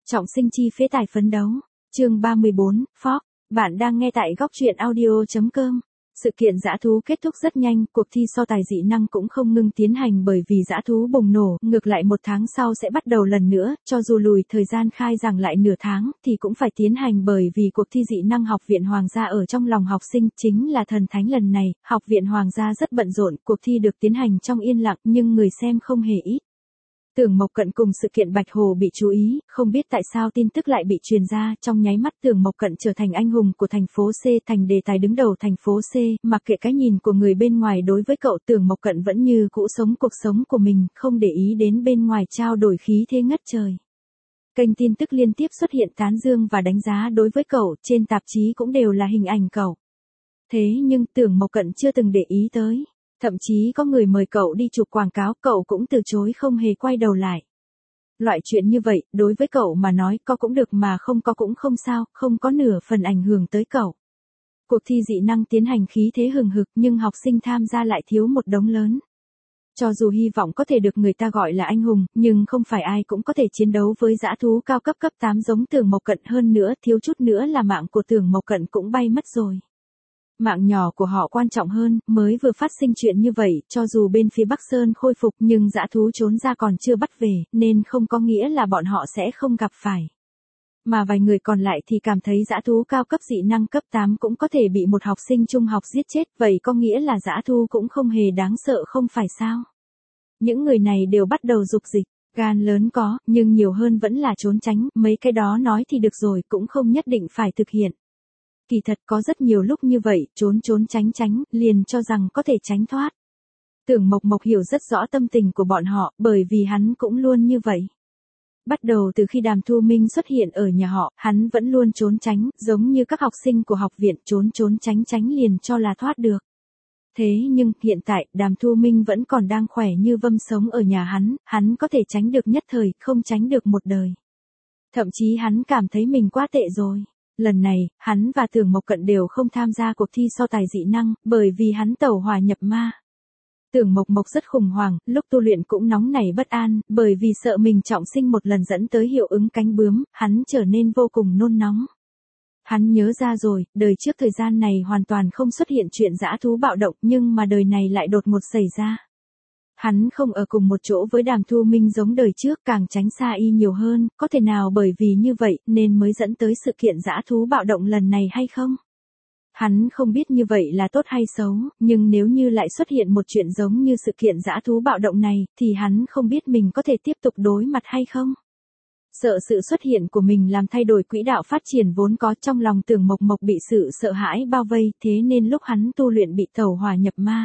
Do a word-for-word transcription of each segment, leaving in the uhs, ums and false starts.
Trọng sinh chi phế tài phấn đấu. Chương ba mươi bốn, Fox. Bạn đang nghe tại góc truyện audio chấm com. Sự kiện dã thú kết thúc rất nhanh, cuộc thi so tài dị năng cũng không ngưng tiến hành bởi vì dã thú bùng nổ, ngược lại một tháng sau sẽ bắt đầu lần nữa, cho dù lùi thời gian khai giảng lại nửa tháng, thì cũng phải tiến hành bởi vì cuộc thi dị năng học viện Hoàng gia ở trong lòng học sinh chính là thần thánh lần này, học viện Hoàng gia rất bận rộn, cuộc thi được tiến hành trong yên lặng nhưng người xem không hề ít. Tưởng Mộc Cận cùng sự kiện Bạch Hồ bị chú ý, không biết tại sao tin tức lại bị truyền ra, trong nháy mắt Tưởng Mộc Cận trở thành anh hùng của thành phố C, thành đề tài đứng đầu thành phố C, mặc kệ cái nhìn của người bên ngoài đối với cậu, Tưởng Mộc Cận vẫn như cũ sống cuộc sống của mình, không để ý đến bên ngoài trao đổi khí thế ngất trời. Kênh tin tức liên tiếp xuất hiện tán dương và đánh giá đối với cậu, trên tạp chí cũng đều là hình ảnh cậu. Thế nhưng Tưởng Mộc Cận chưa từng để ý tới. Thậm chí có người mời cậu đi chụp quảng cáo, cậu cũng từ chối không hề quay đầu lại. Loại chuyện như vậy, đối với cậu mà nói có cũng được mà không có cũng không sao, không có nửa phần ảnh hưởng tới cậu. Cuộc thi dị năng tiến hành khí thế hừng hực nhưng học sinh tham gia lại thiếu một đống lớn. Cho dù hy vọng có thể được người ta gọi là anh hùng, nhưng không phải ai cũng có thể chiến đấu với dã thú cao cấp cấp tám giống Tưởng Mộc Cận, hơn nữa thiếu chút nữa là mạng của Tưởng Mộc Cận cũng bay mất rồi. Mạng nhỏ của họ quan trọng hơn, mới vừa phát sinh chuyện như vậy, cho dù bên phía Bắc Sơn khôi phục nhưng dã thú trốn ra còn chưa bắt về, nên không có nghĩa là bọn họ sẽ không gặp phải. Mà vài người còn lại thì cảm thấy dã thú cao cấp dị năng cấp tám cũng có thể bị một học sinh trung học giết chết, vậy có nghĩa là dã thú cũng không hề đáng sợ không phải sao? Những người này đều bắt đầu dục dịch, gan lớn có, nhưng nhiều hơn vẫn là trốn tránh, mấy cái đó nói thì được rồi, cũng không nhất định phải thực hiện. Kỳ thật có rất nhiều lúc như vậy, trốn trốn tránh tránh, liền cho rằng có thể tránh thoát. Tưởng Mộc Mộc hiểu rất rõ tâm tình của bọn họ, bởi vì hắn cũng luôn như vậy. Bắt đầu từ khi Đàm Thu Minh xuất hiện ở nhà họ, hắn vẫn luôn trốn tránh, giống như các học sinh của học viện, trốn trốn tránh tránh liền cho là thoát được. Thế nhưng, hiện tại, Đàm Thu Minh vẫn còn đang khỏe như vâm sống ở nhà hắn, hắn có thể tránh được nhất thời, không tránh được một đời. Thậm chí hắn cảm thấy mình quá tệ rồi. Lần này, hắn và Tưởng Mộc Cận đều không tham gia cuộc thi so tài dị năng, bởi vì hắn tẩu hỏa nhập ma. Tưởng Mộc Mộc rất khủng hoảng, lúc tu luyện cũng nóng nảy bất an, bởi vì sợ mình trọng sinh một lần dẫn tới hiệu ứng cánh bướm, hắn trở nên vô cùng nôn nóng. Hắn nhớ ra rồi, đời trước thời gian này hoàn toàn không xuất hiện chuyện dã thú bạo động, nhưng mà đời này lại đột ngột xảy ra. Hắn không ở cùng một chỗ với Đàm Thu Minh giống đời trước, càng tránh xa y nhiều hơn, có thể nào bởi vì như vậy nên mới dẫn tới sự kiện dã thú bạo động lần này hay không? Hắn không biết như vậy là tốt hay xấu, nhưng nếu như lại xuất hiện một chuyện giống như sự kiện dã thú bạo động này, thì hắn không biết mình có thể tiếp tục đối mặt hay không? Sợ sự xuất hiện của mình làm thay đổi quỹ đạo phát triển vốn có, trong lòng Tưởng Mộc Mộc bị sự sợ hãi bao vây, thế nên lúc hắn tu luyện bị tẩu hỏa nhập ma.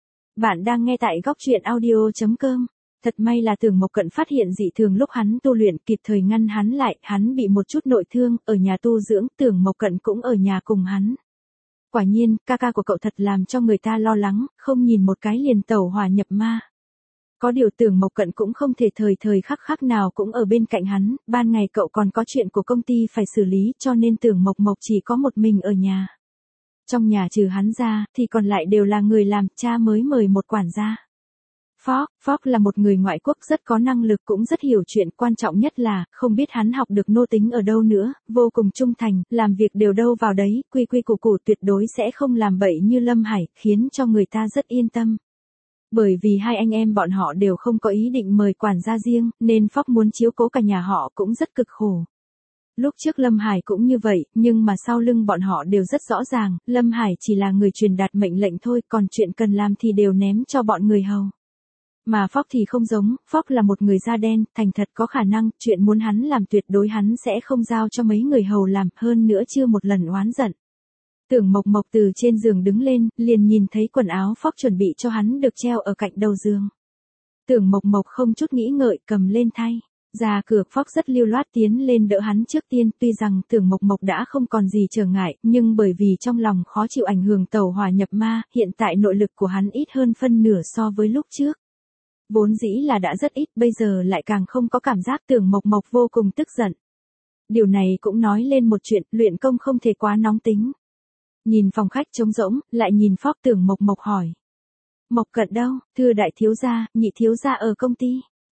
Bạn đang nghe tại góc truyện audio chấm com. Thật may là Tưởng Mộc Cận phát hiện dị thường lúc hắn tu luyện, kịp thời ngăn hắn lại, hắn bị một chút nội thương, ở nhà tu dưỡng, Tưởng Mộc Cận cũng ở nhà cùng hắn. Quả nhiên, ca ca của cậu thật làm cho người ta lo lắng, không nhìn một cái liền tẩu hỏa nhập ma. Có điều Tưởng Mộc Cận cũng không thể thời thời khắc khắc nào cũng ở bên cạnh hắn, ban ngày cậu còn có chuyện của công ty phải xử lý, cho nên Tưởng Mộc Mộc chỉ có một mình ở nhà. Trong nhà trừ hắn ra, thì còn lại đều là người làm, cha mới mời một quản gia. Fox, Fox là một người ngoại quốc rất có năng lực, cũng rất hiểu chuyện, quan trọng nhất là, không biết hắn học được nô tính ở đâu nữa, vô cùng trung thành, làm việc đều đâu vào đấy, quy quy củ củ, tuyệt đối sẽ không làm bậy như Lâm Hải, khiến cho người ta rất yên tâm. Bởi vì hai anh em bọn họ đều không có ý định mời quản gia riêng, nên Fox muốn chiếu cố cả nhà họ cũng rất cực khổ. Lúc trước Lâm Hải cũng như vậy, nhưng mà sau lưng bọn họ đều rất rõ ràng, Lâm Hải chỉ là người truyền đạt mệnh lệnh thôi, còn chuyện cần làm thì đều ném cho bọn người hầu. Mà Fox thì không giống, Fox là một người da đen, thành thật có khả năng, chuyện muốn hắn làm tuyệt đối hắn sẽ không giao cho mấy người hầu làm, hơn nữa chưa một lần oán giận. Tưởng Mộc Mộc từ trên giường đứng lên, liền nhìn thấy quần áo Fox chuẩn bị cho hắn được treo ở cạnh đầu giường. Tưởng Mộc Mộc không chút nghĩ ngợi cầm lên thay. Ra cửa, Fox rất lưu loát tiến lên đỡ hắn trước tiên, tuy rằng Tưởng Mộc Mộc đã không còn gì trở ngại, nhưng bởi vì trong lòng khó chịu ảnh hưởng tẩu hỏa nhập ma, hiện tại nội lực của hắn ít hơn phân nửa so với lúc trước. Vốn dĩ là đã rất ít, bây giờ lại càng không có cảm giác, Tưởng Mộc Mộc vô cùng tức giận. Điều này cũng nói lên một chuyện, luyện công không thể quá nóng tính. Nhìn phòng khách trống rỗng, lại nhìn Fox, Tưởng Mộc Mộc hỏi. Mộc Cận đâu, thưa đại thiếu gia, nhị thiếu gia ở công ty.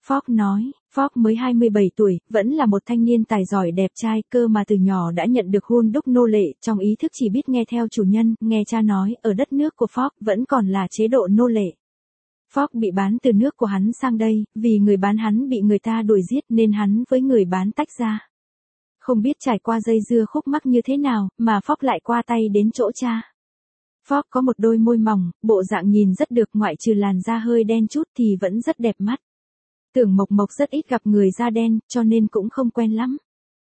Fogg nói, Fogg mới hai mươi bảy tuổi, vẫn là một thanh niên tài giỏi đẹp trai, cơ mà từ nhỏ đã nhận được hun đúc nô lệ, trong ý thức chỉ biết nghe theo chủ nhân, nghe cha nói, ở đất nước của Fogg vẫn còn là chế độ nô lệ. Fogg bị bán từ nước của hắn sang đây, vì người bán hắn bị người ta đuổi giết nên hắn với người bán tách ra. Không biết trải qua dây dưa khúc mắc như thế nào, mà Fogg lại qua tay đến chỗ cha. Fogg có một đôi môi mỏng, bộ dạng nhìn rất được, ngoại trừ làn da hơi đen chút thì vẫn rất đẹp mắt. Tưởng Mộc Mộc rất ít gặp người da đen, cho nên cũng không quen lắm.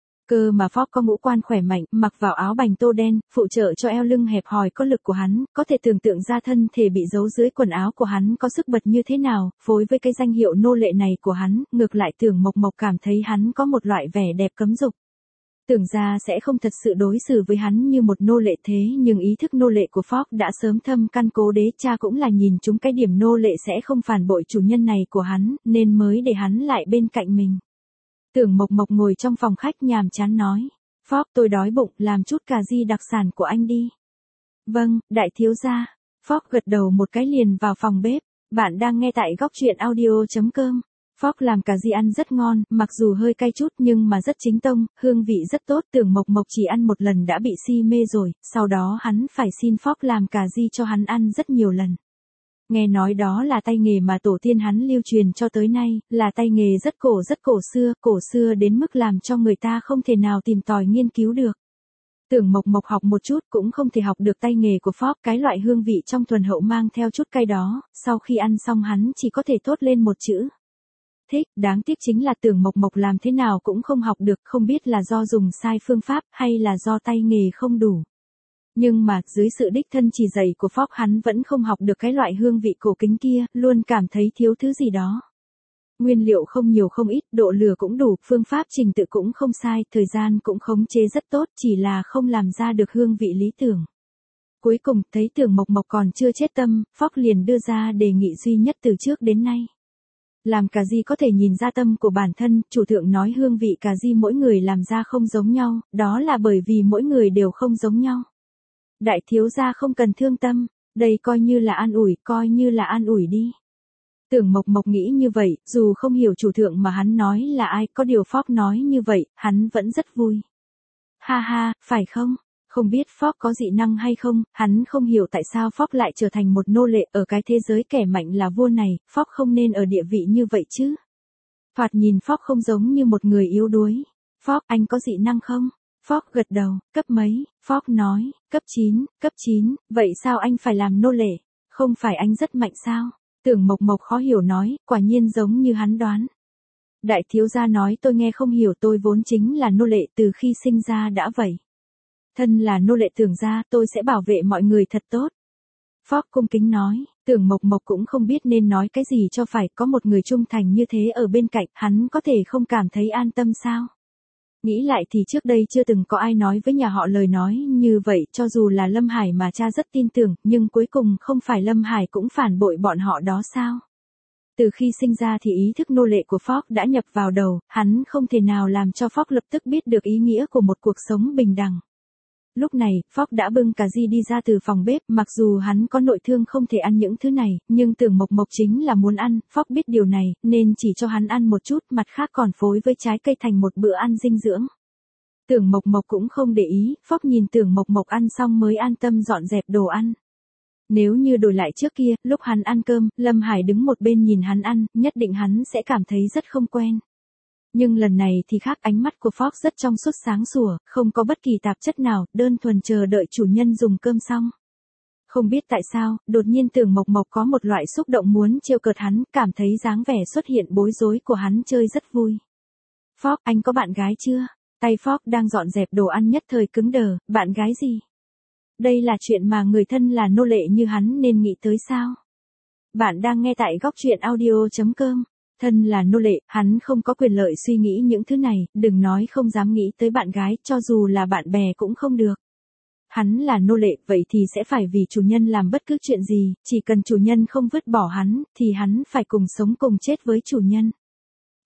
Cơ mà Fogg có ngũ quan khỏe mạnh, mặc vào áo bành tô đen, phụ trợ cho eo lưng hẹp hòi có lực của hắn, có thể tưởng tượng ra thân thể bị giấu dưới quần áo của hắn có sức bật như thế nào, phối với cái danh hiệu nô lệ này của hắn, ngược lại Tưởng Mộc Mộc cảm thấy hắn có một loại vẻ đẹp cấm dục. Tưởng ra sẽ không thật sự đối xử với hắn như một nô lệ thế, nhưng ý thức nô lệ của Fogg đã sớm thâm căn cố đế, cha cũng là nhìn chúng cái điểm nô lệ sẽ không phản bội chủ nhân này của hắn, nên mới để hắn lại bên cạnh mình. Tưởng Mộc Mộc ngồi trong phòng khách nhàm chán nói, Fogg, tôi đói bụng, làm chút cà ri đặc sản của anh đi. Vâng, đại thiếu gia. Fogg gật đầu một cái liền vào phòng bếp. Bạn đang nghe tại góc truyện audio chấm com. Fogg làm cà ri ăn rất ngon, mặc dù hơi cay chút nhưng mà rất chính tông, hương vị rất tốt. Tưởng Mộc Mộc chỉ ăn một lần đã bị si mê rồi, sau đó hắn phải xin Fogg làm cà ri cho hắn ăn rất nhiều lần. Nghe nói đó là tay nghề mà tổ tiên hắn lưu truyền cho tới nay, là tay nghề rất cổ rất cổ xưa, cổ xưa đến mức làm cho người ta không thể nào tìm tòi nghiên cứu được. Tưởng Mộc Mộc học một chút cũng không thể học được tay nghề của Fogg, cái loại hương vị trong thuần hậu mang theo chút cay đó, sau khi ăn xong hắn chỉ có thể thốt lên một chữ. Thích, đáng tiếc chính là Tưởng Mộc Mộc làm thế nào cũng không học được, không biết là do dùng sai phương pháp hay là do tay nghề không đủ. Nhưng mà, dưới sự đích thân chỉ dạy của Fogg hắn vẫn không học được cái loại hương vị cổ kính kia, luôn cảm thấy thiếu thứ gì đó. Nguyên liệu không nhiều không ít, độ lửa cũng đủ, phương pháp trình tự cũng không sai, thời gian cũng khống chế rất tốt, chỉ là không làm ra được hương vị lý tưởng. Cuối cùng, thấy Tưởng Mộc Mộc còn chưa chết tâm, Fogg liền đưa ra đề nghị duy nhất từ trước đến nay. Làm cà ri có thể nhìn ra tâm của bản thân, chủ thượng nói hương vị cà ri mỗi người làm ra không giống nhau, đó là bởi vì mỗi người đều không giống nhau. Đại thiếu gia không cần thương tâm, đây coi như là an ủi, coi như là an ủi đi. Tưởng Mộc Mộc nghĩ như vậy, dù không hiểu chủ thượng mà hắn nói là ai, có điều Fogg nói như vậy, hắn vẫn rất vui. Ha ha, phải không? Không biết Fogg có dị năng hay không, hắn không hiểu tại sao Fogg lại trở thành một nô lệ ở cái thế giới kẻ mạnh là vua này, Fogg không nên ở địa vị như vậy chứ. Thoạt nhìn Fogg không giống như một người yếu đuối. Fogg, anh có dị năng không? Fogg gật đầu, cấp mấy? Fogg nói, cấp chín, cấp chín, vậy sao anh phải làm nô lệ? Không phải anh rất mạnh sao? Tưởng Mộc Mộc khó hiểu nói, quả nhiên giống như hắn đoán. Đại thiếu gia nói tôi nghe không hiểu, tôi vốn chính là nô lệ từ khi sinh ra đã vậy. Thân là nô lệ Tưởng gia, tôi sẽ bảo vệ mọi người thật tốt. Fogg cung kính nói, Tưởng Mộc Mộc cũng không biết nên nói cái gì cho phải, có một người trung thành như thế ở bên cạnh, hắn có thể không cảm thấy an tâm sao? Nghĩ lại thì trước đây chưa từng có ai nói với nhà họ lời nói như vậy, cho dù là Lâm Hải mà cha rất tin tưởng, nhưng cuối cùng không phải Lâm Hải cũng phản bội bọn họ đó sao? Từ khi sinh ra thì ý thức nô lệ của Fogg đã nhập vào đầu, hắn không thể nào làm cho Fogg lập tức biết được ý nghĩa của một cuộc sống bình đẳng. Lúc này, Fogg đã bưng cà ri đi ra từ phòng bếp, mặc dù hắn có nội thương không thể ăn những thứ này, nhưng Tưởng Mộc Mộc chính là muốn ăn, Fogg biết điều này, nên chỉ cho hắn ăn một chút, mặt khác còn phối với trái cây thành một bữa ăn dinh dưỡng. Tưởng Mộc Mộc cũng không để ý, Fogg nhìn Tưởng Mộc Mộc ăn xong mới an tâm dọn dẹp đồ ăn. Nếu như đổi lại trước kia, lúc hắn ăn cơm, Lâm Hải đứng một bên nhìn hắn ăn, nhất định hắn sẽ cảm thấy rất không quen. Nhưng lần này thì khác, ánh mắt của Fogg rất trong suốt sáng sủa, không có bất kỳ tạp chất nào, đơn thuần chờ đợi chủ nhân dùng cơm xong. Không biết tại sao, đột nhiên Tưởng Mộc Mộc có một loại xúc động muốn trêu cợt hắn, cảm thấy dáng vẻ xuất hiện bối rối của hắn chơi rất vui. Fogg, anh có bạn gái chưa? Tay Fogg đang dọn dẹp đồ ăn nhất thời cứng đờ, bạn gái gì? Đây là chuyện mà người thân là nô lệ như hắn nên nghĩ tới sao? Bạn đang nghe tại góc truyện audio chấm com. Thân là nô lệ, hắn không có quyền lợi suy nghĩ những thứ này, đừng nói không dám nghĩ tới bạn gái, cho dù là bạn bè cũng không được. Hắn là nô lệ, vậy thì sẽ phải vì chủ nhân làm bất cứ chuyện gì, chỉ cần chủ nhân không vứt bỏ hắn, thì hắn phải cùng sống cùng chết với chủ nhân.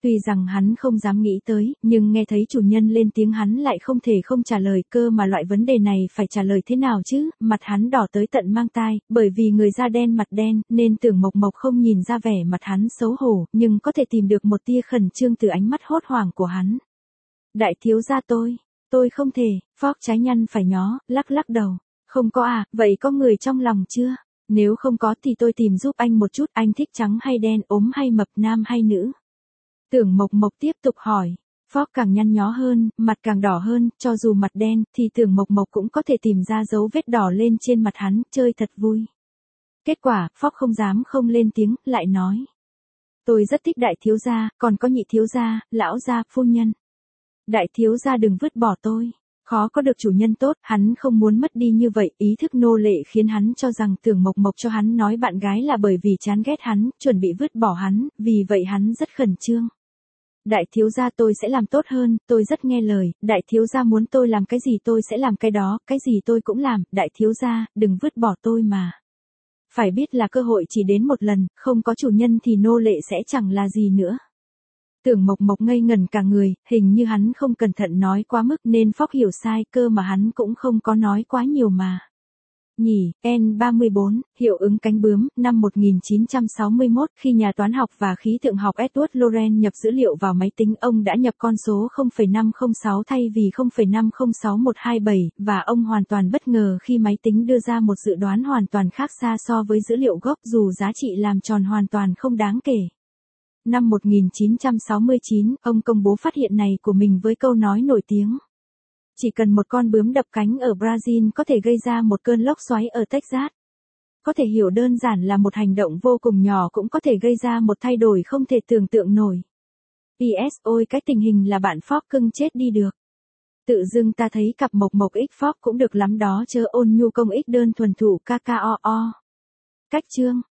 Tuy rằng hắn không dám nghĩ tới, nhưng nghe thấy chủ nhân lên tiếng hắn lại không thể không trả lời, cơ mà loại vấn đề này phải trả lời thế nào chứ, mặt hắn đỏ tới tận mang tai, bởi vì người da đen mặt đen, nên Tưởng Mộc Mộc không nhìn ra vẻ mặt hắn xấu hổ, nhưng có thể tìm được một tia khẩn trương từ ánh mắt hốt hoảng của hắn. Đại thiếu gia tôi, tôi không thể, Phóc trái nhăn phải nhó, lắc lắc đầu. Không có à, vậy có người trong lòng chưa? Nếu không có thì tôi tìm giúp anh một chút, anh thích trắng hay đen, ốm hay mập, nam hay nữ? Tưởng Mộc Mộc tiếp tục hỏi. Phóc càng nhăn nhó hơn, mặt càng đỏ hơn, cho dù mặt đen, thì Tưởng Mộc Mộc cũng có thể tìm ra dấu vết đỏ lên trên mặt hắn, chơi thật vui. Kết quả, Phóc không dám không lên tiếng, lại nói. Tôi rất thích đại thiếu gia, còn có nhị thiếu gia, lão gia, phu nhân. Đại thiếu gia đừng vứt bỏ tôi. Khó có được chủ nhân tốt, hắn không muốn mất đi như vậy, ý thức nô lệ khiến hắn cho rằng Tưởng Mộc Mộc cho hắn nói bạn gái là bởi vì chán ghét hắn, chuẩn bị vứt bỏ hắn, vì vậy hắn rất khẩn trương. Đại thiếu gia tôi sẽ làm tốt hơn, tôi rất nghe lời, đại thiếu gia muốn tôi làm cái gì tôi sẽ làm cái đó, cái gì tôi cũng làm, đại thiếu gia, đừng vứt bỏ tôi mà. Phải biết là cơ hội chỉ đến một lần, không có chủ nhân thì nô lệ sẽ chẳng là gì nữa. Tưởng Mộc Mộc ngây ngẩn cả người, hình như hắn không cẩn thận nói quá mức nên Phóc hiểu sai, cơ mà hắn cũng không có nói quá nhiều mà. Nhỉ, N ba mươi bốn, hiệu ứng cánh bướm, năm một nghìn chín trăm sáu mươi mốt, khi nhà toán học và khí tượng học Edward Lorenz nhập dữ liệu vào máy tính, ông đã nhập con số không phẩy năm không sáu thay vì không phẩy năm không sáu một hai bảy, và ông hoàn toàn bất ngờ khi máy tính đưa ra một dự đoán hoàn toàn khác xa so với dữ liệu gốc, dù giá trị làm tròn hoàn toàn không đáng kể. Năm một nghìn chín trăm sáu mươi chín, ông công bố phát hiện này của mình với câu nói nổi tiếng. Chỉ cần một con bướm đập cánh ở Brazil có thể gây ra một cơn lốc xoáy ở Texas. Có thể hiểu đơn giản là một hành động vô cùng nhỏ cũng có thể gây ra một thay đổi không thể tưởng tượng nổi. pê ét ôi cái tình hình là bạn Phóc cưng chết đi được. Tự dưng ta thấy cặp Mộc Mộc x Phóc cũng được lắm đó chớ ôn nhu công x đơn thuần thủ ca ca o o. Cách chương.